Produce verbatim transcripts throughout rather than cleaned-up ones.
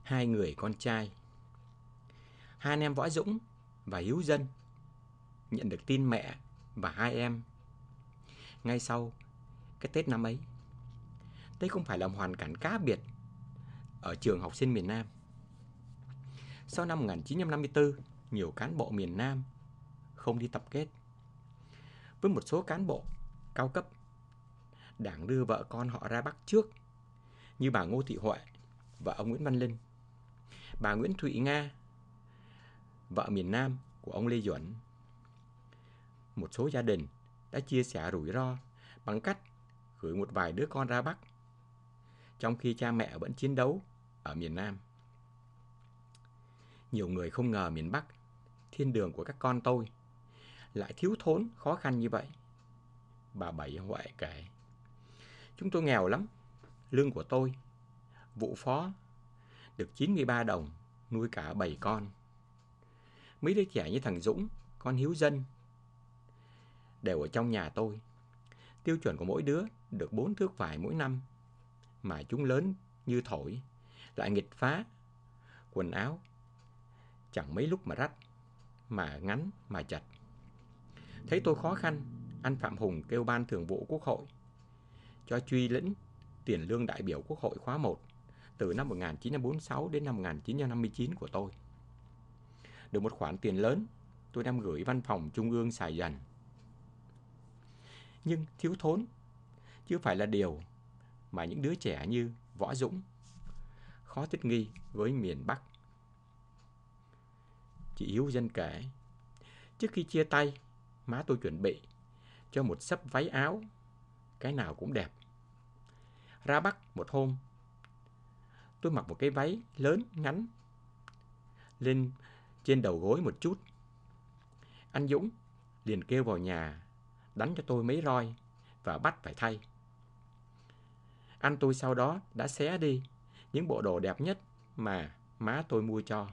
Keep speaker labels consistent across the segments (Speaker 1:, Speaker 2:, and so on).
Speaker 1: Hai người con trai. Hai anh em Võ Dũng và Hiếu Dân nhận được tin mẹ và hai em ngay sau cái Tết năm ấy. Đây không phải là một hoàn cảnh cá biệt ở trường học sinh miền Nam. Sau năm một nghìn chín trăm năm mươi tư, nhiều cán bộ miền Nam không đi tập kết. Với một số cán bộ cao cấp, Đảng đưa vợ con họ ra Bắc trước, như bà Ngô Thị Huệ và ông Nguyễn Văn Linh, bà Nguyễn Thụy Nga, vợ miền Nam của ông Lê Duẩn. Một số gia đình đã chia sẻ rủi ro bằng cách gửi một vài đứa con ra Bắc, trong khi cha mẹ vẫn chiến đấu ở miền Nam. Nhiều người không ngờ miền Bắc, thiên đường của các con tôi, lại thiếu thốn khó khăn như vậy. Bà Bảy Huệ kể: chúng tôi nghèo lắm, lương của tôi, vụ phó, được chín mươi ba đồng nuôi cả bảy con. Mấy đứa trẻ như thằng Dũng, con Hiếu Dân, đều ở trong nhà tôi. Tiêu chuẩn của mỗi đứa được bốn thước vải mỗi năm, mà chúng lớn như thổi, lại nghịch phá. Quần áo chẳng mấy lúc mà rách, mà ngắn mà chật. Thấy tôi khó khăn, anh Phạm Hùng kêu Ban Thường vụ Quốc hội cho truy lĩnh tiền lương đại biểu Quốc hội khóa một từ năm một nghìn chín trăm bốn mươi sáu đến năm một nghìn chín trăm năm mươi chín của tôi. Được một khoản tiền lớn, tôi đem gửi văn phòng Trung ương xài dần. Nhưng thiếu thốn chứ phải là điều mà những đứa trẻ như Võ Dũng khó thích nghi với miền Bắc. Chị Hiếu Dân kể: trước khi chia tay, má tôi chuẩn bị cho một xấp váy áo, cái nào cũng đẹp. Ra Bắc một hôm, tôi mặc một cái váy lớn ngắn lên trên đầu gối một chút. Anh Dũng liền kêu vào nhà đánh cho tôi mấy roi và bắt phải thay. Anh tôi sau đó đã xé đi những bộ đồ đẹp nhất mà má tôi mua cho.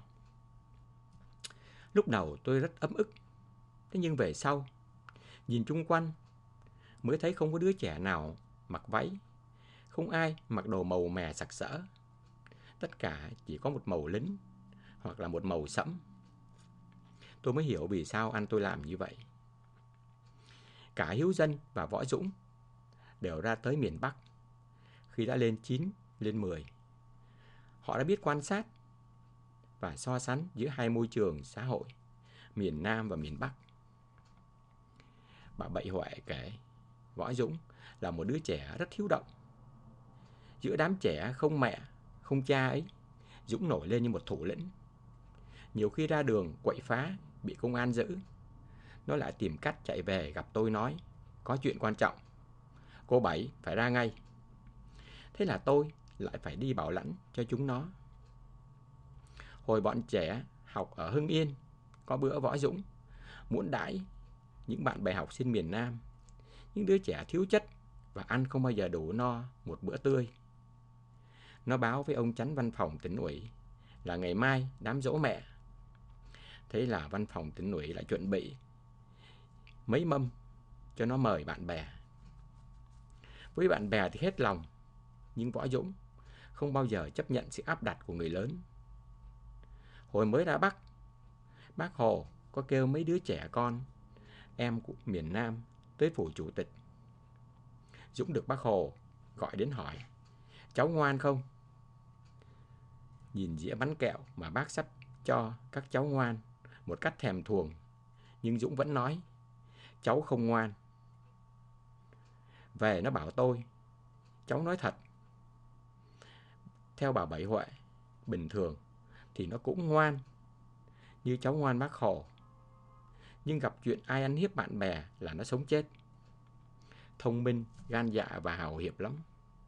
Speaker 1: Lúc đầu tôi rất ấm ức, thế nhưng về sau, nhìn chung quanh mới thấy không có đứa trẻ nào mặc váy, không ai mặc đồ màu mè sặc sỡ. Tất cả chỉ có một màu lính hoặc là một màu sẫm. Tôi mới hiểu vì sao anh tôi làm như vậy. Cả Hiếu Dân và Võ Dũng đều ra tới miền Bắc khi đã lên chín, lên mười. Họ đã biết quan sát và so sánh giữa hai môi trường xã hội, miền Nam và miền Bắc. Bà Bảy Huệ kể Võ Dũng là một đứa trẻ rất hiếu động. Giữa đám trẻ không mẹ, không cha ấy, Dũng nổi lên như một thủ lĩnh. Nhiều khi ra đường quậy phá, bị công an giữ, nó lại tìm cách chạy về gặp tôi nói: có chuyện quan trọng, cô Bảy phải ra ngay. Thế là tôi lại phải đi bảo lãnh cho chúng nó. Hồi bọn trẻ học ở Hưng Yên, có bữa Võ Dũng muốn đãi những bạn bè học sinh miền Nam, những đứa trẻ thiếu chất và ăn không bao giờ đủ no một bữa tươi. Nó báo với ông chánh văn phòng tỉnh ủy là ngày mai đám giỗ mẹ. Thế là văn phòng tỉnh ủy lại chuẩn bị mấy mâm cho nó mời bạn bè. Với bạn bè thì hết lòng, nhưng Võ Dũng không bao giờ chấp nhận sự áp đặt của người lớn. Hồi mới ra Bắc, bác Hồ có kêu mấy đứa trẻ con, em của miền Nam, tới phủ chủ tịch. Dũng được bác Hồ gọi đến hỏi: cháu ngoan không? Nhìn dĩa bánh kẹo mà bác sắp cho các cháu ngoan một cách thèm thuồng, nhưng Dũng vẫn nói: cháu không ngoan. Về nó bảo tôi: cháu nói thật. Theo bà Bảy Huệ, bình thường thì nó cũng ngoan như cháu ngoan bác Hồ, nhưng gặp chuyện ai ăn hiếp bạn bè là nó sống chết. Thông minh, gan dạ và hào hiệp lắm.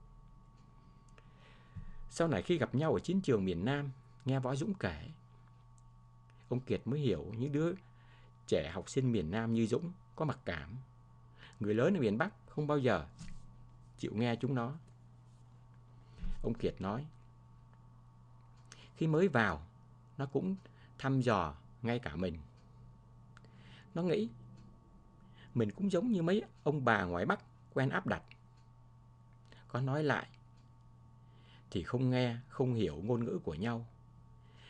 Speaker 1: Sau này khi gặp nhau ở chiến trường miền Nam, nghe Võ Dũng kể, ông Kiệt mới hiểu những đứa trẻ học sinh miền Nam như Dũng có mặc cảm. Người lớn ở miền Bắc không bao giờ chịu nghe chúng nó. Ông Kiệt nói, khi mới vào, nó cũng thăm dò ngay cả mình. Nó nghĩ mình cũng giống như mấy ông bà ngoài Bắc quen áp đặt. Có nói lại thì không nghe, không hiểu ngôn ngữ của nhau,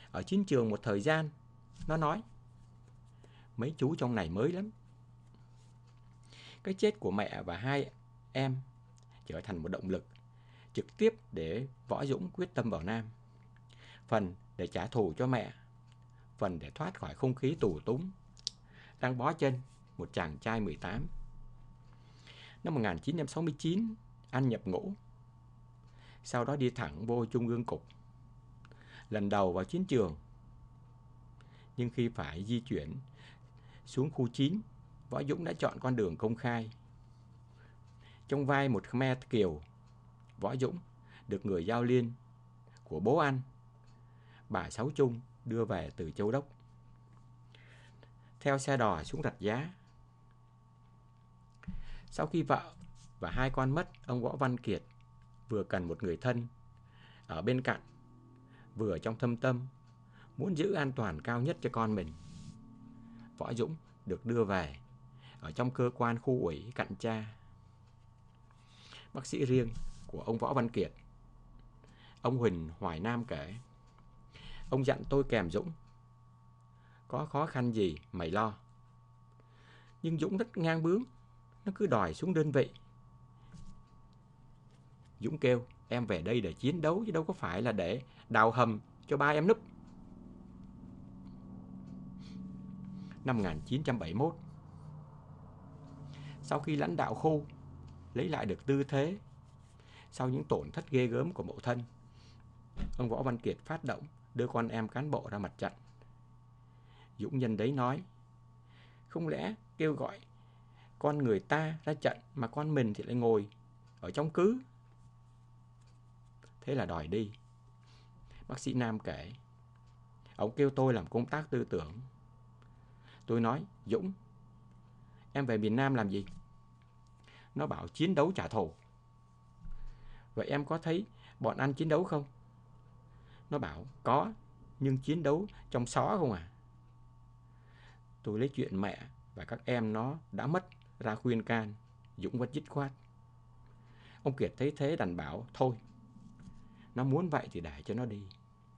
Speaker 1: ở chiến trường một thời gian. Nó nói, mấy chú trong này mới lắm. Cái chết của mẹ và hai em trở thành một động lực trực tiếp để Võ Dũng quyết tâm vào Nam. Phần để trả thù cho mẹ, phần để thoát khỏi không khí tù túng đang bó chân một chàng trai mười tám. Năm một nghìn chín trăm sáu mươi chín, anh nhập ngũ. Sau đó đi thẳng vô Trung ương Cục. Lần đầu vào chiến trường. Nhưng khi phải di chuyển xuống khu chín, Võ Dũng đã chọn con đường công khai. Trong vai một Khmer Kiều, Võ Dũng được người giao liên của bố anh, bà Sáu Trung, đưa về từ Châu Đốc. Theo xe đò xuống Rạch Giá. Sau khi vợ và hai con mất, ông Võ Văn Kiệt vừa cần một người thân ở bên cạnh, vừa trong thâm tâm muốn giữ an toàn cao nhất cho con mình. Võ Dũng được đưa về ở trong cơ quan khu ủy cạnh cha. Bác sĩ riêng của ông Võ Văn Kiệt, ông Huỳnh Hoài Nam kể, ông dặn tôi kèm Dũng, có khó khăn gì mày lo. Nhưng Dũng rất ngang bướng, nó cứ đòi xuống đơn vị. Dũng kêu, em về đây để chiến đấu chứ đâu có phải là để đào hầm cho ba em núp. Năm một nghìn chín trăm bảy mươi mốt, sau khi lãnh đạo khu lấy lại được tư thế sau những tổn thất ghê gớm của mậu thân, ông Võ Văn Kiệt phát động đưa con em cán bộ ra mặt trận. Dũng nhân đấy nói, không lẽ kêu gọi con người ta ra trận mà con mình thì lại ngồi ở trong cứ. Thế là đòi đi. Bác sĩ Nam kể, ông kêu tôi làm công tác tư tưởng. Tôi nói, Dũng, em về miền Nam làm gì? Nó bảo chiến đấu trả thù. Vậy em có thấy bọn anh chiến đấu không? Nó bảo, có, nhưng chiến đấu trong xó không à? Tôi lấy chuyện mẹ và các em nó đã mất ra khuyên can. Dũng vẫn dứt khoát. Ông Kiệt thấy thế đành bảo, thôi, nó muốn vậy thì để cho nó đi.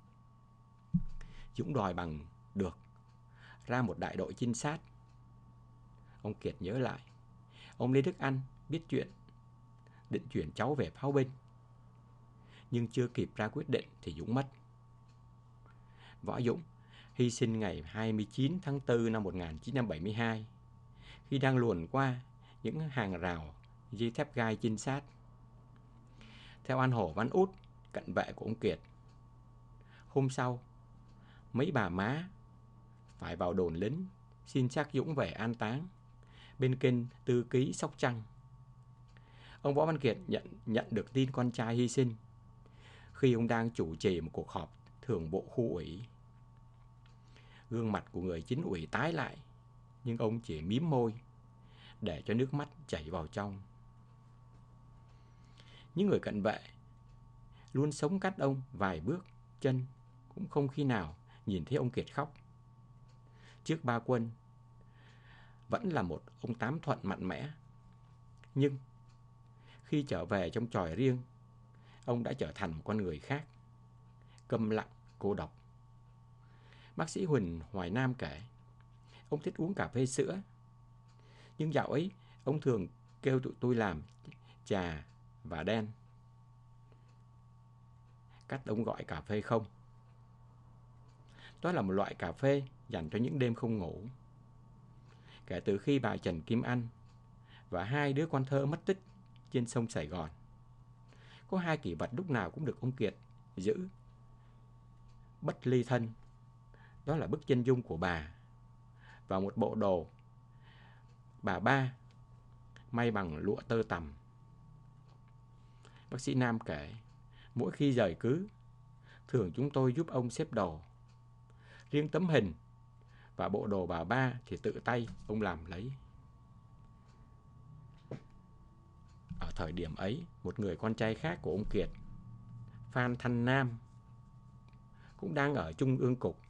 Speaker 1: Dũng đòi bằng được ra một đại đội trinh sát. Ông Kiệt nhớ lại, ông Lê Đức Anh biết chuyện, định chuyển cháu về pháo binh. Nhưng chưa kịp ra quyết định thì Dũng mất. Võ Dũng hy sinh ngày hai mươi chín tháng tư năm một nghìn chín trăm bảy mươi hai khi đang luồn qua những hàng rào dây thép gai trinh sát. Theo anh Hồ Văn Út, cận vệ của ông Kiệt, hôm sau, mấy bà má phải vào đồn lính xin xác Dũng về an táng bên kênh Tư Ký, Sóc Trăng. Ông Võ Văn Kiệt nhận, nhận được tin con trai hy sinh khi ông đang chủ trì một cuộc họp thường bộ khu ủy. Gương mặt của người chính ủy tái lại, nhưng ông chỉ mím môi để cho nước mắt chảy vào trong. Những người cận vệ luôn sống cách ông vài bước chân cũng không khi nào nhìn thấy ông Kiệt khóc. Trước ba quân, vẫn là một ông Tám Thuận mạnh mẽ. Nhưng khi trở về trong chòi riêng, ông đã trở thành một con người khác, câm lặng, cô độc. Bác sĩ Huỳnh Hoài Nam kể, ông thích uống cà phê sữa. Nhưng dạo ấy, ông thường kêu tụi tôi làm trà và đen. Cách ông gọi cà phê không. Đó là một loại cà phê dành cho những đêm không ngủ. Kể từ khi bà Trần Kim Anh và hai đứa con thơ mất tích trên sông Sài Gòn, có hai kỷ vật lúc nào cũng được ông Kiệt giữ bất ly thân. Đó là bức chân dung của bà và một bộ đồ bà ba may bằng lụa tơ tằm. Bác sĩ Nam kể, mỗi khi rời cứ, thường chúng tôi giúp ông xếp đồ. Riêng tấm hình và bộ đồ bà ba thì tự tay ông làm lấy. Ở thời điểm ấy, một người con trai khác của ông Kiệt, Phan Thanh Nam, cũng đang ở Trung ương Cục.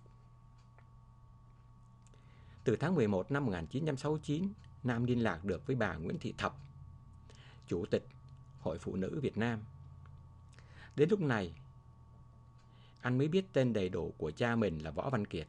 Speaker 1: Từ tháng mười một năm một nghìn chín trăm sáu mươi chín, Nam liên lạc được với bà Nguyễn Thị Thập, Chủ tịch Hội Phụ Nữ Việt Nam. Đến lúc này, anh mới biết tên đầy đủ của cha mình là Võ Văn Kiệt.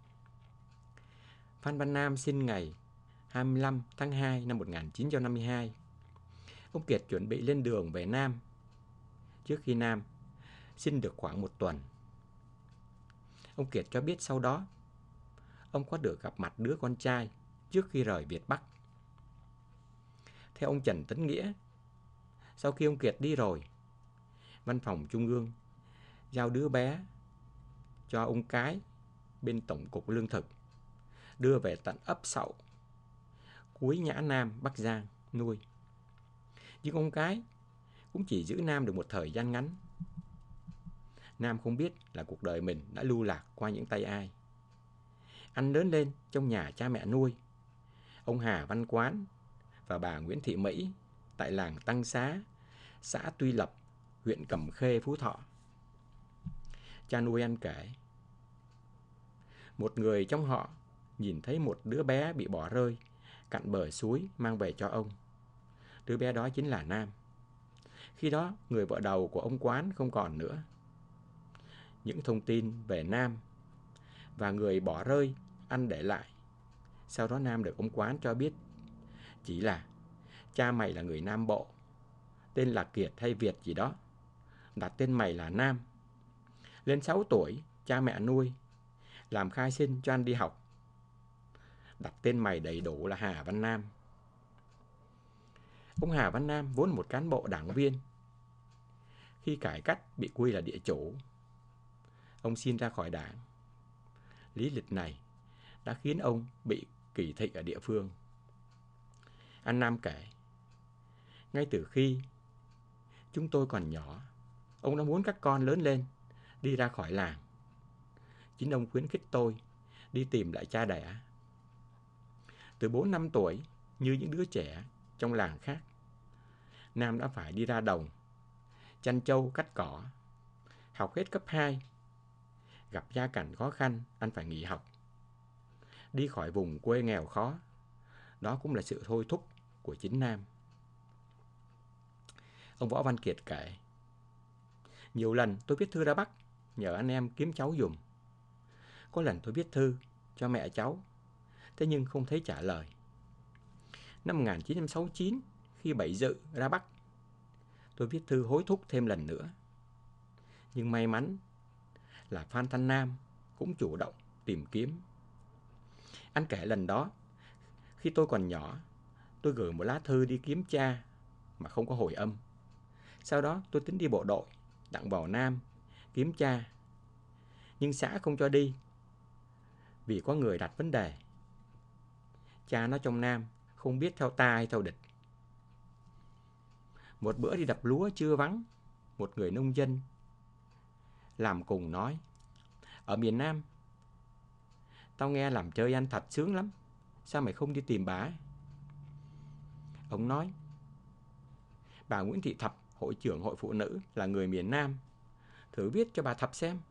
Speaker 1: Phan Văn Nam sinh ngày hai mươi lăm tháng hai năm một nghìn chín trăm năm mươi hai. Ông Kiệt chuẩn bị lên đường về Nam. Trước khi Nam sinh được khoảng một tuần, ông Kiệt cho biết sau đó ông có được gặp mặt đứa con trai trước khi rời Việt Bắc. Theo ông Trần Tấn Nghĩa, sau khi ông Kiệt đi rồi, Văn phòng Trung ương giao đứa bé cho ông Cái bên Tổng cục Lương thực đưa về tận ấp Sậu, cuối Nhã Nam, Bắc Giang nuôi. Nhưng ông Cái cũng chỉ giữ Nam được một thời gian ngắn. Nam không biết là cuộc đời mình đã lưu lạc qua những tay ai. Anh lớn lên trong nhà cha mẹ nuôi, ông Hà Văn Quán và bà Nguyễn Thị Mỹ tại làng Tăng Xá, xã Tuy Lập, huyện Cẩm Khê, Phú Thọ. Cha nuôi anh kể, một người trong họ nhìn thấy một đứa bé bị bỏ rơi cạnh bờ suối mang về cho ông. Đứa bé đó chính là Nam. Khi đó, người vợ đầu của ông Quán không còn nữa. Những thông tin về Nam và người bỏ rơi anh để lại, sau đó Nam được ông Quán cho biết chỉ là cha mày là người Nam Bộ, tên là Kiệt hay Việt gì đó, đặt tên mày là Nam. Lên sáu tuổi, cha mẹ nuôi làm khai sinh cho anh đi học, đặt tên mày đầy đủ là Hà Văn Nam. Ông Hà Văn Nam vốn một cán bộ đảng viên. Khi cải cách bị quy là địa chủ, ông xin ra khỏi đảng. Lý lịch này đã khiến ông bị kỳ thị ở địa phương. Anh Nam kể, ngay từ khi chúng tôi còn nhỏ, ông đã muốn các con lớn lên, đi ra khỏi làng. Chính ông khuyến khích tôi đi tìm lại cha đẻ. Từ bốn năm tuổi, như những đứa trẻ trong làng khác, Nam đã phải đi ra đồng, chăn trâu, cắt cỏ. Học hết cấp hai, gặp gia cảnh khó khăn, anh phải nghỉ học. Đi khỏi vùng quê nghèo khó, đó cũng là sự thôi thúc của chính Nam. Ông Võ Văn Kiệt kể, nhiều lần tôi viết thư ra Bắc nhờ anh em kiếm cháu giùm. Có lần tôi viết thư cho mẹ cháu, thế nhưng không thấy trả lời. Năm một nghìn chín trăm sáu mươi chín, khi Bảy Dự ra Bắc, tôi viết thư hối thúc thêm lần nữa. Nhưng may mắn là Phan Thanh Nam cũng chủ động tìm kiếm. Anh kể lần đó, khi tôi còn nhỏ, tôi gửi một lá thư đi kiếm cha mà không có hồi âm. Sau đó tôi tính đi bộ đội, đặng vào Nam, kiếm cha. Nhưng xã không cho đi, vì có người đặt vấn đề. Cha nó trong Nam, không biết theo ta hay theo địch. Một bữa đi đập lúa trưa vắng, một người nông dân làm cùng nói, ở miền Nam, tao nghe làm chơi anh thật sướng lắm, sao mày không đi tìm bà? Ông nói, bà Nguyễn Thị Thập, hội trưởng hội phụ nữ, là người miền Nam, thử viết cho bà Thập xem.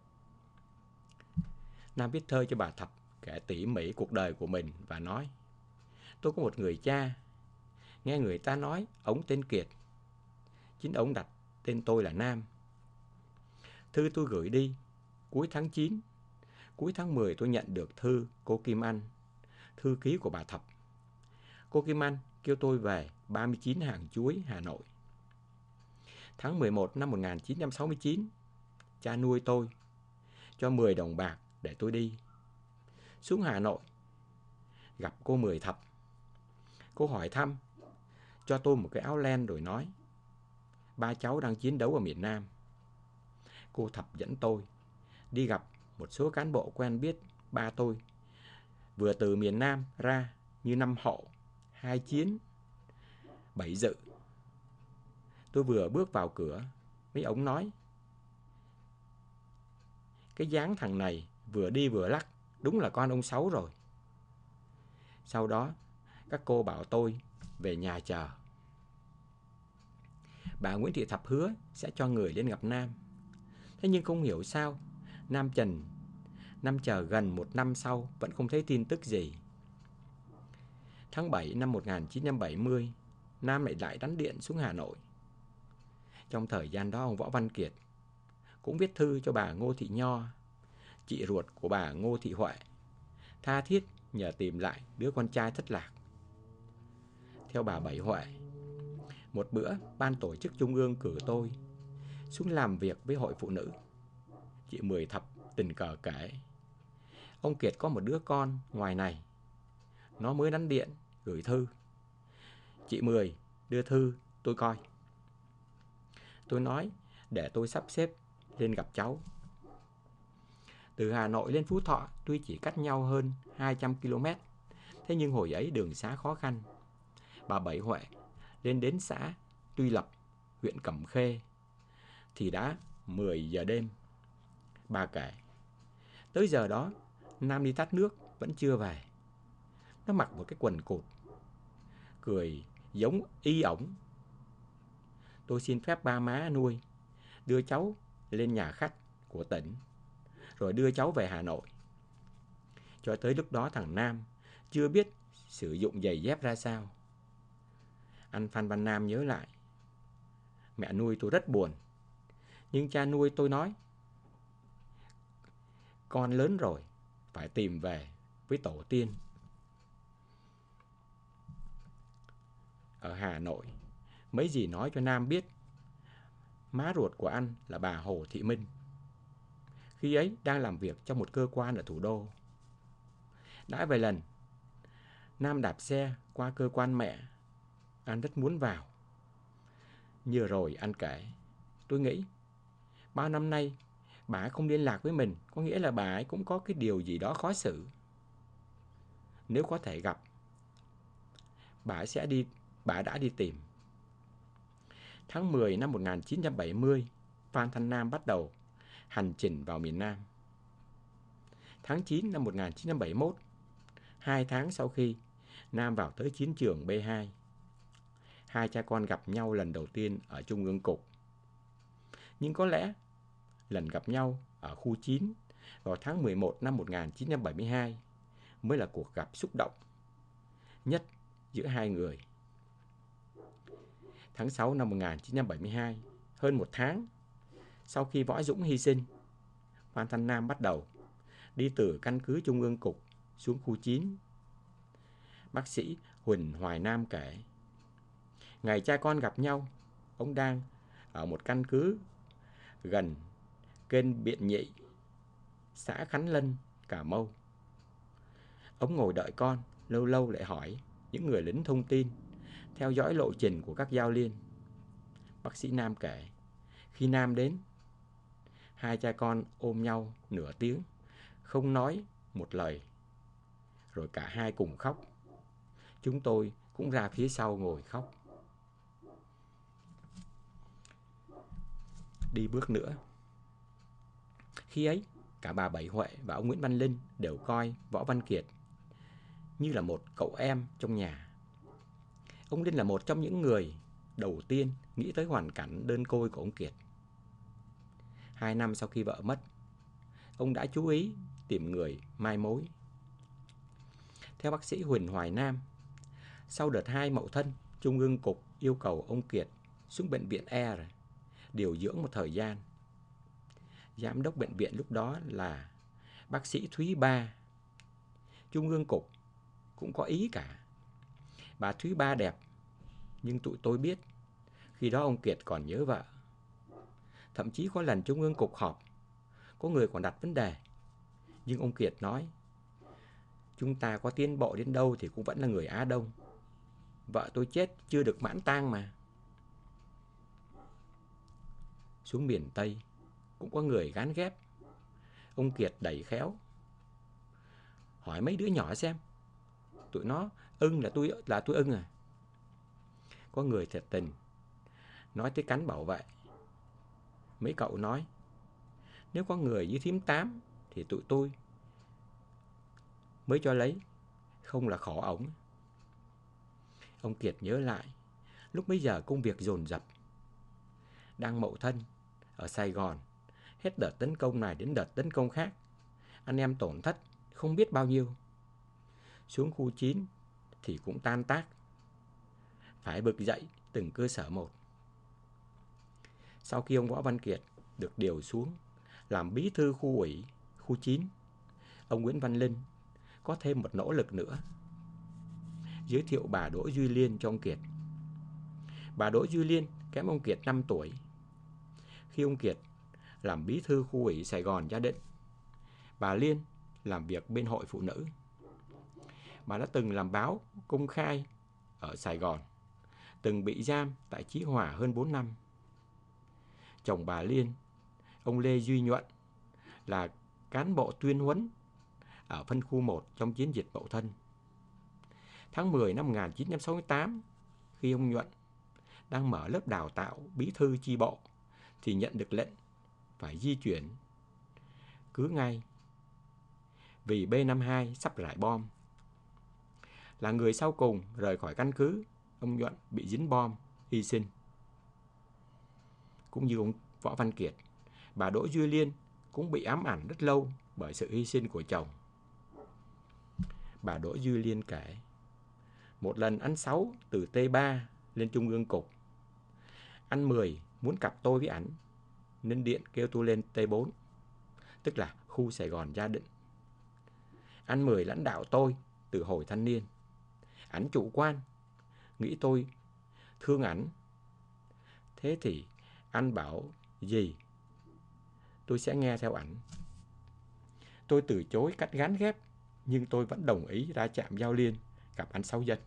Speaker 1: Nam viết thơ cho bà Thập, kể tỉ mỉ cuộc đời của mình và nói, tôi có một người cha, nghe người ta nói ông tên Kiệt, chính ông đặt tên tôi là Nam. Thư tôi gửi đi cuối tháng chín, cuối tháng mười tôi nhận được thư cô Kim Anh, thư ký của bà Thập. Cô Kim Anh kêu tôi về ba mươi chín Hàng Chuối, Hà Nội. Tháng mười một năm một nghìn chín trăm sáu mươi chín, cha nuôi tôi cho mười đồng bạc để tôi đi. Xuống Hà Nội, gặp cô Mười Thập. Cô hỏi thăm, cho tôi một cái áo len rồi nói, ba cháu đang chiến đấu ở miền Nam. Cô Thập dẫn tôi đi gặp một số cán bộ quen biết ba tôi, vừa từ miền Nam ra như Năm Hậu, Hai Chiến, Bảy Dự. Tôi vừa bước vào cửa, mấy ông nói, cái dáng thằng này vừa đi vừa lắc, đúng là con ông Sáu rồi. Sau đó, các cô bảo tôi về nhà chờ. Bà Nguyễn Thị Thập hứa sẽ cho người lên gặp Nam. Thế nhưng không hiểu sao, Nam Trần, Nam chờ gần một năm sau vẫn không thấy tin tức gì. Tháng bảy năm một nghìn chín trăm bảy mươi, Nam lại lại đánh điện xuống Hà Nội. Trong thời gian đó, ông Võ Văn Kiệt cũng viết thư cho bà Ngô Thị Nho, chị ruột của bà Ngô Thị Huệ, tha thiết nhờ tìm lại đứa con trai thất lạc. Theo bà Bảy Huệ, một bữa ban tổ chức trung ương cử tôi xuống làm việc với hội phụ nữ. Chị Mười Thập tình cờ kể, ông Kiệt có một đứa con ngoài này, nó mới đánh điện gửi thư. Chị Mười đưa thư tôi coi. Tôi nói để tôi sắp xếp lên gặp cháu. Từ Hà Nội lên Phú Thọ tuy chỉ cách nhau hơn hai trăm ki lô mét, thế nhưng hồi ấy đường xá khó khăn. Bà Bảy Huệ lên đến xã Tuy Lập, huyện Cẩm Khê thì đã mười giờ đêm. Bà kể, tới giờ đó Nam đi tắt nước vẫn chưa về. Nó mặc một cái quần cụt, cười giống y ổng. Tôi xin phép ba má nuôi đưa cháu lên nhà khách của tỉnh, rồi đưa cháu về Hà Nội. Cho tới lúc đó thằng Nam chưa biết sử dụng giày dép ra sao. Anh Phan Văn Nam nhớ lại, mẹ nuôi tôi rất buồn, nhưng cha nuôi tôi nói, con lớn rồi, phải tìm về với tổ tiên. Ở Hà Nội, mấy dì nói cho Nam biết má ruột của anh là bà Hồ Thị Minh, khi ấy đang làm việc trong một cơ quan ở thủ đô. Đã vài lần Nam đạp xe qua cơ quan mẹ, anh rất muốn vào. Như rồi anh kể, tôi nghĩ bao năm nay bà ấy không liên lạc với mình, có nghĩa là bà ấy cũng có cái điều gì đó khó xử. Nếu có thể gặp, bà ấy sẽ đi, bà đã đi tìm. Tháng mười năm một nghìn chín trăm bảy mươi, Phan Thanh Nam bắt đầu hành trình vào miền Nam. Tháng chín năm một nghìn chín trăm bảy mươi mốt, hai tháng sau khi Nam vào tới chiến trường B hai, hai cha con gặp nhau lần đầu tiên ở Trung ương Cục. Nhưng có lẽ lần gặp nhau ở khu chín vào tháng mười một năm một nghìn chín trăm bảy mươi hai mới là cuộc gặp xúc động nhất giữa hai người. Tháng sáu năm một nghìn chín trăm bảy mươi hai, hơn một tháng sau khi Võ Dũng hy sinh, Phan Thanh Nam bắt đầu đi từ căn cứ Trung ương Cục xuống khu chín. Bác sĩ Huỳnh Hoài Nam kể, ngày cha con gặp nhau, ông đang ở một căn cứ gần kênh Biện Nhị, xã Khánh Lân, Cà Mau. Ông ngồi đợi con, lâu lâu lại hỏi những người lính thông tin, theo dõi lộ trình của các giao liên. Bác sĩ Nam kể, khi Nam đến, hai cha con ôm nhau nửa tiếng, không nói một lời, rồi cả hai cùng khóc. Chúng tôi cũng ra phía sau ngồi khóc. Đi bước nữa. Khi ấy, cả bà Bảy Huệ và ông Nguyễn Văn Linh đều coi Võ Văn Kiệt như là một cậu em trong nhà. Ông Linh là một trong những người đầu tiên nghĩ tới hoàn cảnh đơn côi của ông Kiệt. Hai năm sau khi vợ mất, ông đã chú ý tìm người mai mối. Theo bác sĩ Huỳnh Hoài Nam, sau đợt hai Mậu Thân, Trung ương Cục yêu cầu ông Kiệt xuống bệnh viện E rồi, điều dưỡng một thời gian. Giám đốc bệnh viện lúc đó là bác sĩ Thúy Ba. Trung ương Cục cũng có ý cả. Bà Thúy Ba đẹp, nhưng tụi tôi biết khi đó ông Kiệt còn nhớ vợ. Thậm chí có lần Trung ương Cục họp, có người còn đặt vấn đề, nhưng ông Kiệt nói, chúng ta có tiến bộ đến đâu thì cũng vẫn là người Á Đông. Vợ tôi chết chưa được mãn tang mà. Xuống miền Tây cũng có người gán ghép. Ông Kiệt đẩy khéo, hỏi mấy đứa nhỏ xem, tụi nó ưng là tôi là tôi ưng à. Có người thiệt tình nói tới cánh bảo vệ. Mấy cậu nói, nếu có người như thím Tám thì tụi tôi mới cho lấy, không là khổ ổng. Ông Kiệt nhớ lại, lúc bấy giờ công việc dồn dập, đang Mậu Thân ở Sài Gòn, hết đợt tấn công này đến đợt tấn công khác, anh em tổn thất không biết bao nhiêu. Xuống khu chín thì cũng tan tác, phải bực dậy từng cơ sở một. Sau khi ông Võ Văn Kiệt được điều xuống làm bí thư khu ủy khu chín, ông Nguyễn Văn Linh có thêm một nỗ lực nữa, giới thiệu bà Đỗ Duy Liên cho ông Kiệt. Bà Đỗ Duy Liên kém ông Kiệt năm tuổi. Khi ông Kiệt làm bí thư khu ủy Sài Gòn Gia Định, bà Liên làm việc bên Hội Phụ Nữ. Bà đã từng làm báo Công khai ở Sài Gòn, từng bị giam tại Chí Hòa hơn bốn năm. Chồng bà Liên, ông Lê Duy Nhuận, là cán bộ tuyên huấn ở phân khu một trong chiến dịch Mậu Thân. Tháng mười năm một nghìn chín trăm sáu mươi tám, khi ông Nhuận đang mở lớp đào tạo bí thư chi bộ, thì nhận được lệnh phải di chuyển cứ ngay vì B năm mươi hai sắp rải bom. Là người sau cùng rời khỏi căn cứ, ông Nhuận bị dính bom, hy sinh. Cũng như ông Võ Văn Kiệt, bà Đỗ Duy Liên cũng bị ám ảnh rất lâu bởi sự hy sinh của chồng. Bà Đỗ Duy Liên kể, một lần anh Sáu từ T ba lên Trung ương Cục, anh Mười muốn cặp tôi với ảnh, nên điện kêu tôi lên T bốn, tức là khu Sài Gòn Gia Định. Anh Mười lãnh đạo tôi từ hồi thanh niên. Ảnh chủ quan, nghĩ tôi thương ảnh. Thế thì anh bảo gì, tôi sẽ nghe theo ảnh. Tôi từ chối cách gán ghép, nhưng tôi vẫn đồng ý ra trạm Giao Liên gặp anh Sáu Dân.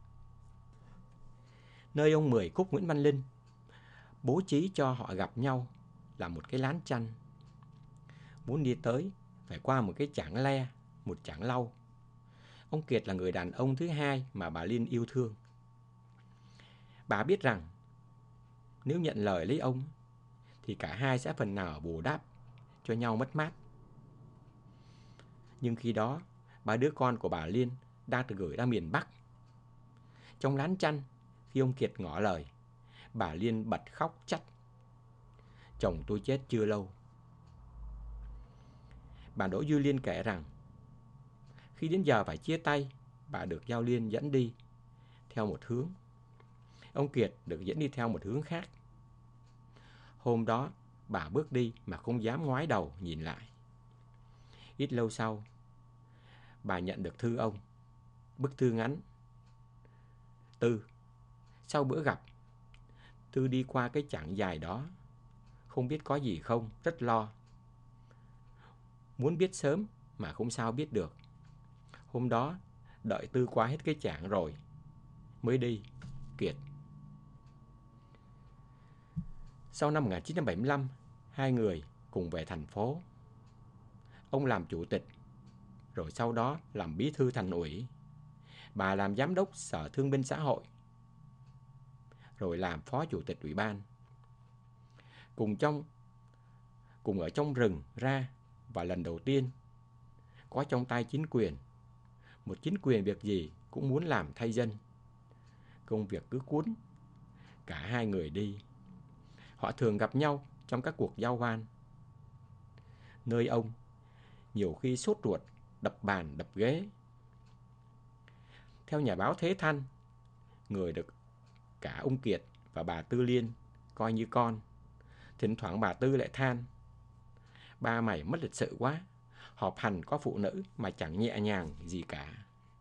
Speaker 1: Nơi ông Mười Cúc Nguyễn Văn Linh bố trí cho họ gặp nhau là một cái lán chanh. Muốn đi tới phải qua một cái chảng le, một chảng lau. Ông Kiệt là người đàn ông thứ hai mà bà Liên yêu thương. Bà biết rằng nếu nhận lời lấy ông thì cả hai sẽ phần nào bù đắp cho nhau mất mát. Nhưng khi đó, ba đứa con của bà Liên đang được gửi ra miền Bắc. Trong lán chanh, khi ông Kiệt ngỏ lời, bà Liên bật khóc trách: chồng tôi chết chưa lâu. Bà Đỗ Duy Liên kể rằng, khi đến giờ phải chia tay, bà được Giao Liên dẫn đi theo một hướng. Ông Kiệt được dẫn đi theo một hướng khác. Hôm đó, bà bước đi mà không dám ngoái đầu nhìn lại. Ít lâu sau, bà nhận được thư ông. Bức thư ngắn: Tư, sau bữa gặp, Tư đi qua cái chặng dài đó, không biết có gì không, rất lo. Muốn biết sớm mà không sao biết được. Hôm đó, đợi Tư qua hết cái chặng rồi mới đi. Kiệt. Sau năm một nghìn chín trăm bảy mươi lăm, hai người cùng về thành phố. Ông làm chủ tịch, rồi sau đó làm bí thư thành ủy. Bà làm giám đốc Sở Thương binh Xã hội, rồi làm phó chủ tịch ủy ban. Cùng trong cùng ở trong rừng ra, và lần đầu tiên có trong tay chính quyền. Một chính quyền việc gì cũng muốn làm thay dân. Công việc cứ cuốn cả hai người đi. Họ thường gặp nhau trong các cuộc giao hoan. Nơi ông nhiều khi sốt ruột, đập bàn đập ghế. Theo nhà báo Thế Thanh, người được cả ông Kiệt và bà Tư Liên coi như con, thỉnh thoảng bà Tư lại than: ba mày mất lịch sự quá, họp hành có phụ nữ mà chẳng nhẹ nhàng gì cả.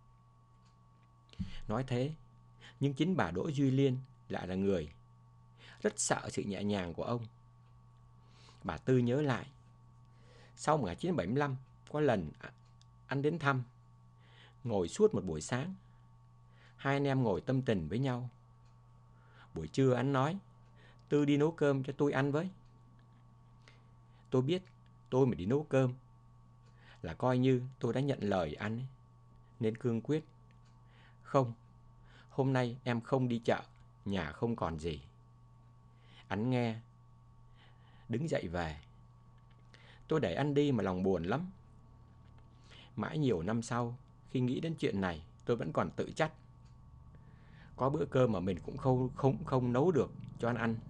Speaker 1: Nói thế, nhưng chính bà Đỗ Duy Liên lại là người rất sợ sự nhẹ nhàng của ông. Bà Tư nhớ lại, sau một nghìn chín trăm bảy mươi lăm, có lần anh đến thăm, ngồi suốt một buổi sáng. Hai anh em ngồi tâm tình với nhau. Buổi trưa anh nói: Tư đi nấu cơm cho tôi ăn với. Tôi biết tôi mà đi nấu cơm là coi như tôi đã nhận lời anh ấy, nên cương quyết: không, hôm nay em không đi chợ, nhà không còn gì. Anh nghe, đứng dậy về. Tôi để anh đi mà lòng buồn lắm. Mãi nhiều năm sau, khi nghĩ đến chuyện này, tôi vẫn còn tự trách. Có bữa cơm mà mình cũng không, không, không nấu được cho anh ăn.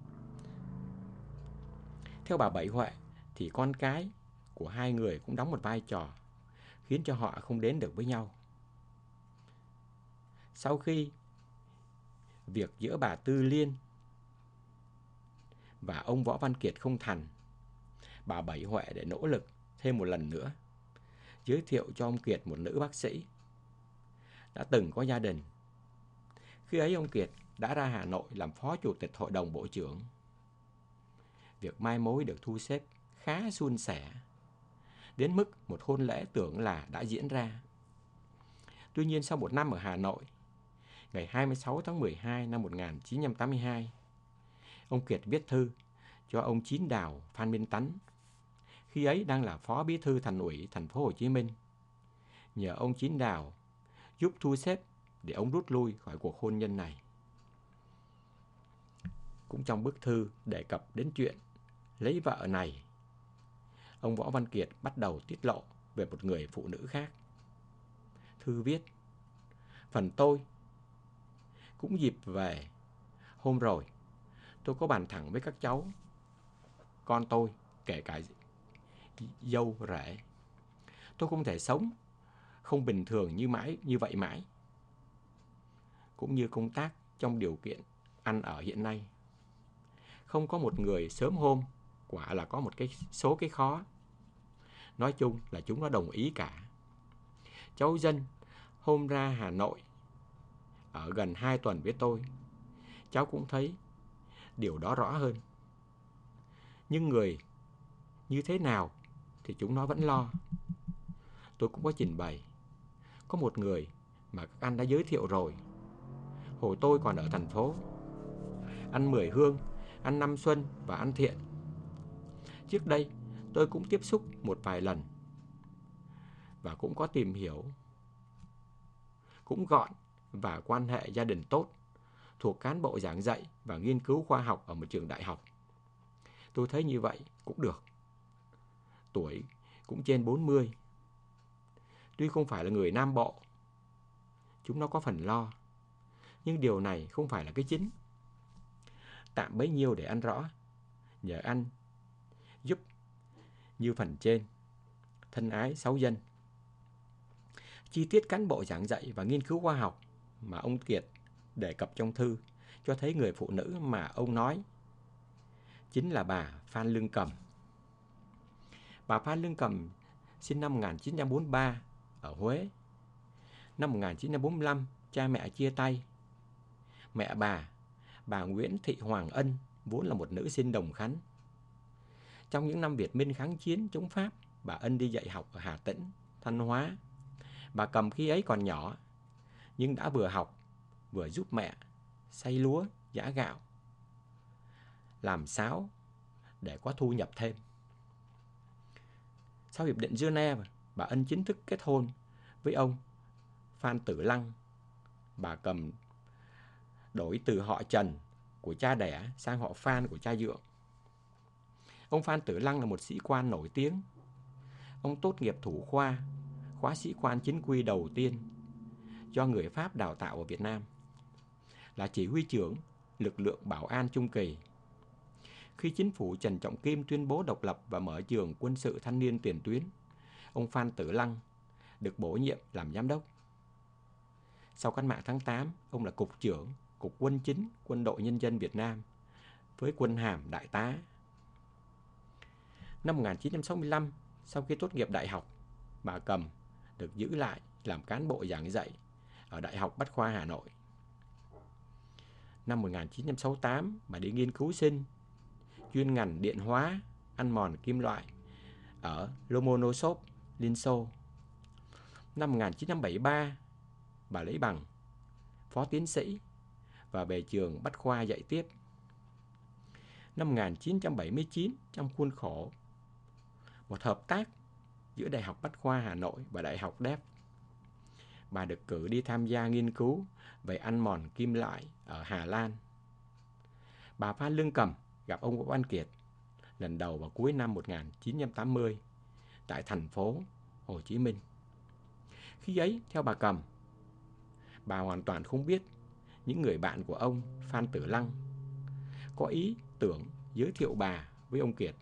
Speaker 1: Theo bà Bảy Huệ, thì con cái của hai người cũng đóng một vai trò, khiến cho họ không đến được với nhau. Sau khi việc giữa bà Tư Liên và ông Võ Văn Kiệt không thành, bà Bảy Huệ để nỗ lực thêm một lần nữa, giới thiệu cho ông Kiệt một nữ bác sĩ đã từng có gia đình. Khi ấy ông Kiệt đã ra Hà Nội làm phó chủ tịch hội đồng bộ trưởng. Việc mai mối được thu xếp khá suôn sẻ, đến mức một hôn lễ tưởng là đã diễn ra. Tuy nhiên sau một năm ở Hà Nội, ngày hai mươi sáu tháng mười hai năm một nghìn chín trăm tám mươi hai, ông Kiệt viết thư cho ông Chín Đào Phan Minh Tánh, khi ấy đang là phó bí thư thành ủy thành phố Hồ Chí Minh, nhờ ông Chín Đào giúp thu xếp để ông rút lui khỏi cuộc hôn nhân này. Cũng trong bức thư đề cập đến chuyện lấy vợ này, ông Võ Văn Kiệt bắt đầu tiết lộ về một người phụ nữ khác. Thư viết: phần tôi cũng dịp về, hôm rồi tôi có bàn thẳng với các cháu con tôi, kể cả dâu rể. Tôi không thể sống không bình thường như mãi như vậy mãi, cũng như công tác trong điều kiện ăn ở hiện nay. Không có một người sớm hôm, quả là có một cái số cái khó. Nói chung là chúng nó đồng ý cả. Cháu Dân hôm ra Hà Nội ở gần hai tuần với tôi, cháu cũng thấy điều đó rõ hơn. Nhưng người như thế nào thì chúng nó vẫn lo. Tôi cũng có trình bày. Có một người mà các anh đã giới thiệu rồi, hồi tôi còn ở thành phố. Anh Mười Hương, anh Năm Xuân và anh Thiện. Trước đây tôi cũng tiếp xúc một vài lần và cũng có tìm hiểu. Cũng gọn và quan hệ gia đình tốt, thuộc cán bộ giảng dạy và nghiên cứu khoa học ở một trường đại học. Tôi thấy như vậy cũng được. Tuổi cũng trên bốn mươi. Tuy không phải là người Nam Bộ, chúng nó có phần lo, nhưng điều này không phải là cái chính. Tạm bấy nhiêu để ăn rõ, nhờ anh giúp như phần trên. Thân ái Sáu Dân. Chi tiết cán bộ giảng dạy và nghiên cứu khoa học mà ông Kiệt đề cập trong thư cho thấy người phụ nữ mà ông nói chính là bà Phan Lương Cầm. Bà Phan Lương Cầm sinh năm một nghìn chín trăm bốn mươi ba ở Huế. Năm một nghìn chín trăm bốn mươi lăm, cha mẹ chia tay. Mẹ bà, bà Nguyễn Thị Hoàng Ân, vốn là một nữ sinh Đồng Khánh. Trong những năm Việt Minh kháng chiến chống Pháp, bà Ân đi dạy học ở Hà Tĩnh, Thanh Hóa. Bà Cầm khi ấy còn nhỏ, nhưng đã vừa học, vừa giúp mẹ xay lúa, giã gạo, làm sáo để có thu nhập thêm. Sau Hiệp định Geneva, bà Ân chính thức kết hôn với ông Phan Tử Lăng. Bà Cầm đổi từ họ Trần của cha đẻ sang họ Phan của cha dượng. Ông Phan Tử Lăng là một sĩ quan nổi tiếng. Ông tốt nghiệp thủ khoa, khóa sĩ quan chính quy đầu tiên do người Pháp đào tạo ở Việt Nam, là chỉ huy trưởng lực lượng bảo an Trung Kỳ. Khi chính phủ Trần Trọng Kim tuyên bố độc lập và mở trường quân sự thanh niên tiền tuyến, ông Phan Tử Lăng được bổ nhiệm làm giám đốc. Sau cách mạng tháng tám, ông là cục trưởng Cục Quân chính Quân đội Nhân dân Việt Nam với quân hàm đại tá. Năm một nghìn chín trăm sáu mươi lăm, sau khi tốt nghiệp đại học, bà Cầm được giữ lại làm cán bộ giảng dạy ở Đại học Bách khoa Hà Nội. Năm một nghìn chín trăm sáu mươi tám, bà đi nghiên cứu sinh chuyên ngành điện hóa, ăn mòn kim loại ở Lomonosov, Liên Xô. Năm một nghìn chín trăm bảy mươi ba, bà lấy bằng phó tiến sĩ và về trường Bách khoa dạy tiếp. Năm một nghìn chín trăm bảy mươi chín, trong khuôn khổ một hợp tác giữa Đại học Bách khoa Hà Nội và Đại học Delft, bà được cử đi tham gia nghiên cứu về ăn mòn kim loại ở Hà Lan. Bà Phan Lương Cầm gặp ông Võ Văn Kiệt lần đầu vào cuối năm một nghìn chín trăm tám mươi tại thành phố Hồ Chí Minh. Khi ấy, theo bà Cầm, bà hoàn toàn không biết những người bạn của ông Phan Tử Lăng có ý tưởng giới thiệu bà với ông Kiệt.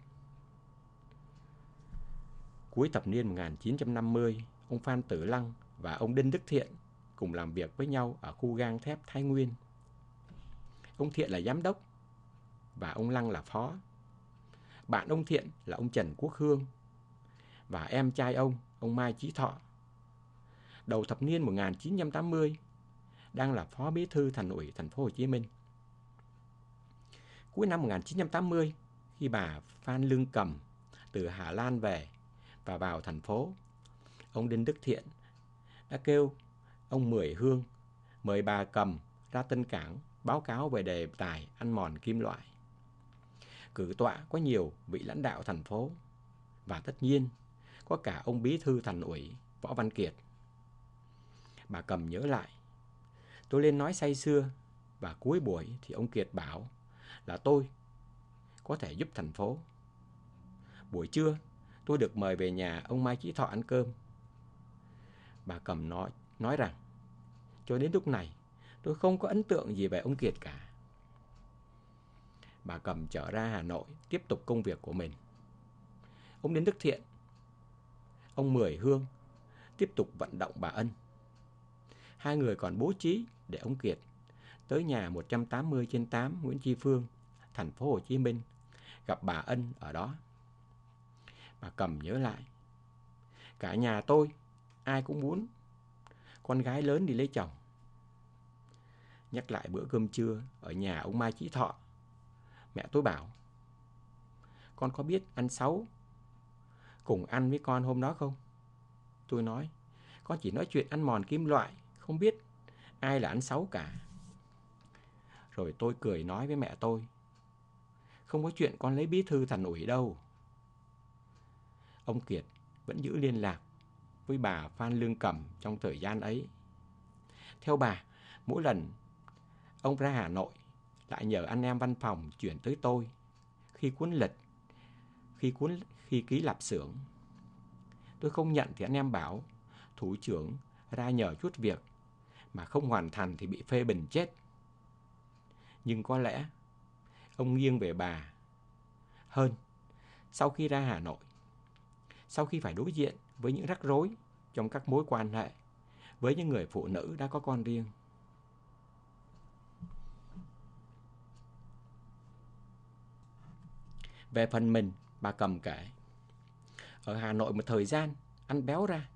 Speaker 1: Cuối thập niên một nghìn chín trăm năm mươi, ông Phan Tử Lăng và ông Đinh Đức Thiện cùng làm việc với nhau ở khu gang thép Thái Nguyên. Ông Thiện là giám đốc và ông Lăng là phó. Bạn ông Thiện là ông Trần Quốc Hương và em trai ông, ông Mai Chí Thọ. Đầu thập niên một nghìn chín trăm tám mươi, đang là phó bí thư Thành ủy thành phố Hồ Chí Minh. Cuối năm một nghìn chín trăm tám mươi, khi bà Phan Lương Cầm từ Hà Lan về và vào thành phố, ông Đinh Đức Thiện đã kêu ông Mười Hương mời bà Cầm ra Tân Cảng báo cáo về đề tài ăn mòn kim loại. Cử tọa có nhiều vị lãnh đạo thành phố và tất nhiên có cả ông bí thư Thành ủy Võ Văn Kiệt. Bà Cầm nhớ lại, tôi lên nói say sưa và cuối buổi thì ông Kiệt bảo là tôi có thể giúp thành phố. Buổi trưa tôi được mời về nhà ông Mai Chí Thọ ăn cơm. Bà Cầm nói, nói rằng cho đến lúc này tôi không có ấn tượng gì về ông Kiệt cả. Bà Cầm trở ra Hà Nội tiếp tục công việc của mình. Ông Đinh Đức Thiện, ông Mười Hương tiếp tục vận động bà Ân. Hai người còn bố trí để ông Kiệt tới nhà một trăm tám mươi trên tám Nguyễn Tri Phương, thành phố Hồ Chí Minh, gặp bà Ân ở đó. Bà Cầm nhớ lại, cả nhà tôi ai cũng muốn con gái lớn đi lấy chồng. Nhắc lại bữa cơm trưa ở nhà ông Mai Chí Thọ, mẹ tôi bảo, con có biết anh Sáu cùng ăn với con hôm đó không? Tôi nói, con chỉ nói chuyện ăn mòn kim loại, không biết ai là anh Sáu cả. Rồi tôi cười nói với mẹ tôi, không có chuyện con lấy bí thư Thành ủy đâu. Ông Kiệt vẫn giữ liên lạc với bà Phan Lương Cầm trong thời gian ấy. Theo bà, mỗi lần ông ra Hà Nội lại nhờ anh em văn phòng chuyển tới tôi khi cuốn lịch, khi cuốn khi ký lạp xưởng. Tôi không nhận thì anh em bảo thủ trưởng ra nhờ chút việc mà không hoàn thành thì bị phê bình chết. Nhưng có lẽ ông nghiêng về bà hơn. Sau khi ra Hà Nội, sau khi phải đối diện với những rắc rối trong các mối quan hệ với những người phụ nữ đã có con riêng. Về phần mình, bà Cầm kể, ở Hà Nội một thời gian, ăn béo ra,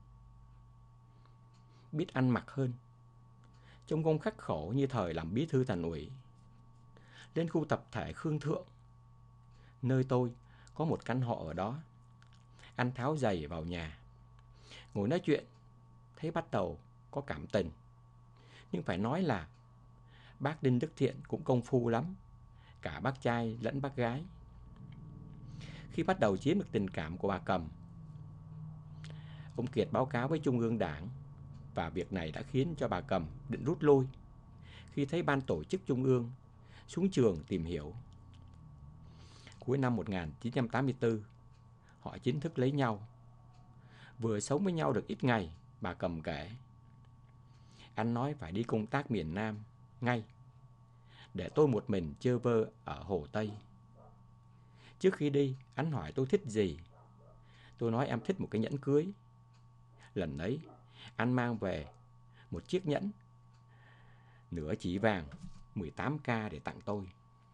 Speaker 1: biết ăn mặc hơn, trông không khắc khổ như thời làm bí thư Thành ủy. Lên khu tập thể Khương Thượng, nơi tôi có một căn hộ ở đó, ăn tháo giày vào nhà, ngồi nói chuyện, thấy bắt đầu có cảm tình. Nhưng phải nói là bác Đinh Đức Thiện cũng công phu lắm, cả bác trai lẫn bác gái. Khi bắt đầu chiếm được tình cảm của bà Cầm, ông Kiệt báo cáo với Trung ương Đảng và việc này đã khiến cho bà Cầm định rút lui khi thấy ban tổ chức Trung ương xuống trường tìm hiểu. Cuối năm một nghìn chín trăm tám mươi tư, họ chính thức lấy nhau. Vừa sống với nhau được ít ngày, bà Cầm kể, anh nói phải đi công tác miền Nam ngay, để tôi một mình chơ vơ ở Hồ Tây. Trước khi đi, anh hỏi tôi thích gì. Tôi nói em thích một cái nhẫn cưới. Lần ấy, anh mang về một chiếc nhẫn nửa chỉ vàng mười tám K để tặng tôi.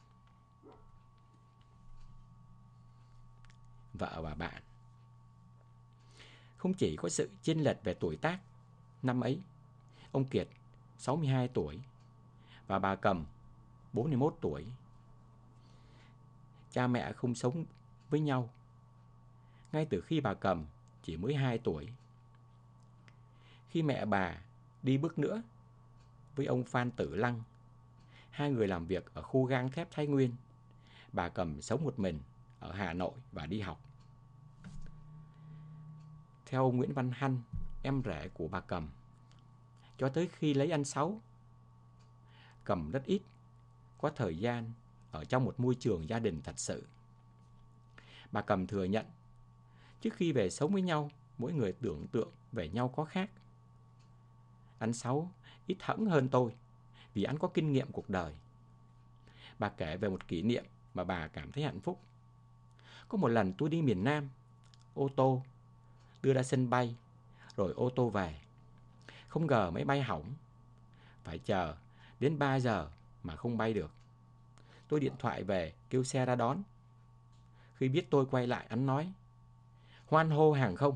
Speaker 1: Vợ và bạn. Không chỉ có sự chênh lệch về tuổi tác, năm ấy, ông Kiệt sáu mươi hai tuổi và bà Cầm bốn mươi mốt tuổi. Cha mẹ không sống với nhau ngay từ khi bà Cầm chỉ mới hai tuổi. Khi mẹ bà đi bước nữa với ông Phan Tử Lăng, hai người làm việc ở khu gang thép Thái Nguyên, bà Cầm sống một mình ở Hà Nội và đi học. Theo ông Nguyễn Văn Hanh, em rể của bà Cầm, cho tới khi lấy anh Sáu, Cầm rất ít có thời gian ở trong một môi trường gia đình thật sự. Bà Cầm thừa nhận, trước khi về sống với nhau, mỗi người tưởng tượng về nhau có khác. Anh Sáu ít hẫng hơn tôi vì anh có kinh nghiệm cuộc đời. Bà kể về một kỷ niệm mà bà cảm thấy hạnh phúc. Có một lần tôi đi miền Nam, ô tô đưa ra sân bay, rồi ô tô về. Không ngờ máy bay hỏng, phải chờ đến ba giờ mà không bay được. Tôi điện thoại về kêu xe ra đón. Khi biết tôi quay lại, anh nói: "Hoan hô hàng không."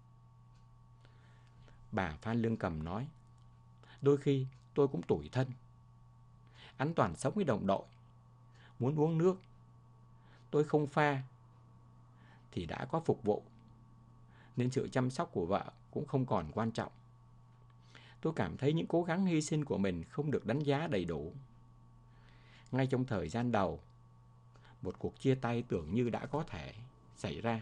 Speaker 1: Bà Phan Lương Cầm nói: "Đôi khi tôi cũng tủi thân. Anh toàn sống với đồng đội. Muốn uống nước, tôi không pha thì đã có phục vụ, nên sự chăm sóc của vợ cũng không còn quan trọng. Tôi cảm thấy những cố gắng hy sinh của mình không được đánh giá đầy đủ. Ngay trong thời gian đầu, một cuộc chia tay tưởng như đã có thể xảy ra.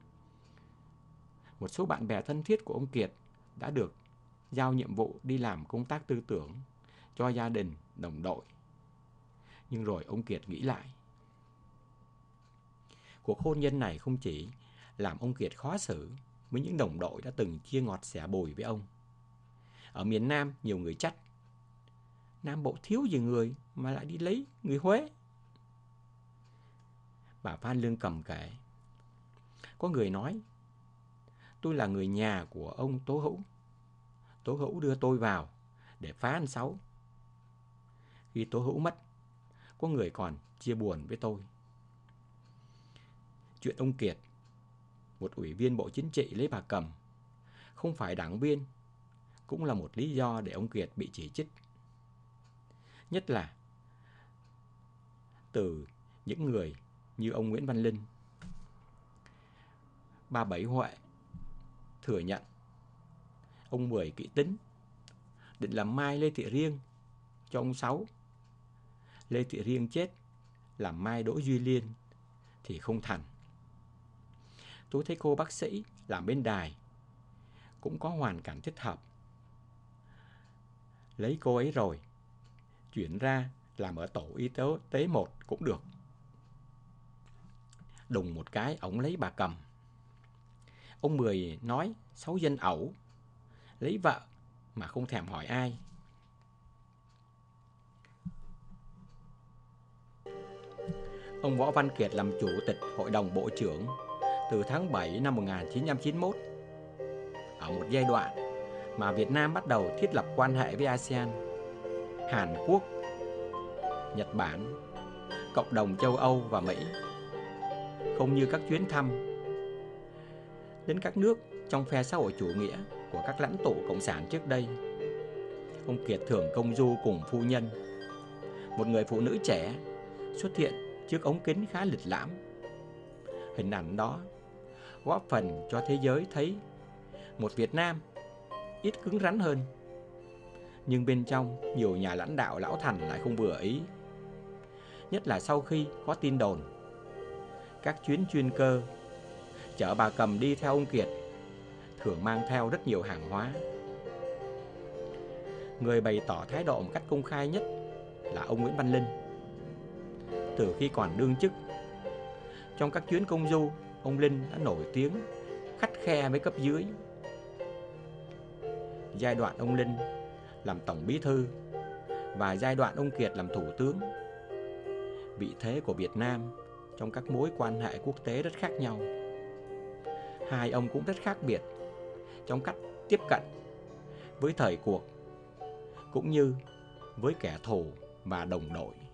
Speaker 1: Một số bạn bè thân thiết của ông Kiệt đã được giao nhiệm vụ đi làm công tác tư tưởng cho gia đình, đồng đội. Nhưng rồi ông Kiệt nghĩ lại. Cuộc hôn nhân này không chỉ làm ông Kiệt khó xử với những đồng đội đã từng chia ngọt sẻ bùi với ông. Ở miền Nam, nhiều người trách: Nam Bộ thiếu gì người mà lại đi lấy người Huế. Bà Phan Lương Cầm kể: Có người nói tôi là người nhà của ông Tố Hữu. Tố Hữu đưa tôi vào để phá anh Sáu. Khi Tố Hữu mất, có người còn chia buồn với tôi. Chuyện ông Kiệt, một ủy viên Bộ Chính trị lấy bà Cầm, không phải đảng viên, cũng là một lý do để ông Kiệt bị chỉ trích. Nhất là từ những người như ông Nguyễn Văn Linh. Bà Bảy Huệ thừa nhận ông Mười kỹ tính, định làm mai Lê Thị Riêng cho ông Sáu. Lê Thị Riêng chết, làm mai Đỗ Duy Liên thì không thành. Tôi thấy cô bác sĩ làm bên đài cũng có hoàn cảnh thích hợp. Lấy cô ấy rồi, chuyển ra làm ở tổ y tế một cũng được. Đùng một cái, ổng lấy bà Cầm. Ông Mười nói Sáu dân ẩu, lấy vợ mà không thèm hỏi ai. Ông Võ Văn Kiệt làm chủ tịch Hội đồng Bộ trưởng từ tháng bảy năm một nghìn chín trăm chín mươi mốt, ở một giai đoạn mà Việt Nam bắt đầu thiết lập quan hệ với a sê an, Hàn Quốc, Nhật Bản, cộng đồng châu Âu và Mỹ. Không như các chuyến thăm đến các nước trong phe xã hội chủ nghĩa của các lãnh tụ cộng sản trước đây, ông Kiệt thường công du cùng phu nhân, một người phụ nữ trẻ xuất hiện trước ống kính khá lịch lãm. Hình ảnh đó góp phần cho thế giới thấy một Việt Nam ít cứng rắn hơn, nhưng bên trong nhiều nhà lãnh đạo lão thành lại không vừa ý. Nhất là sau khi có tin đồn các chuyến chuyên cơ chở bà Cầm đi theo ông Kiệt thường mang theo rất nhiều hàng hóa. Người bày tỏ thái độ một cách công khai nhất là ông Nguyễn Văn Linh. Từ khi còn đương chức, trong các chuyến công du, ông Linh đã nổi tiếng khắt khe với cấp dưới. Giai đoạn ông Linh làm tổng bí thư và giai đoạn ông Kiệt làm thủ tướng, vị thế của Việt Nam trong các mối quan hệ quốc tế rất khác nhau. Hai ông cũng rất khác biệt trong cách tiếp cận với thời cuộc cũng như với kẻ thù và đồng đội.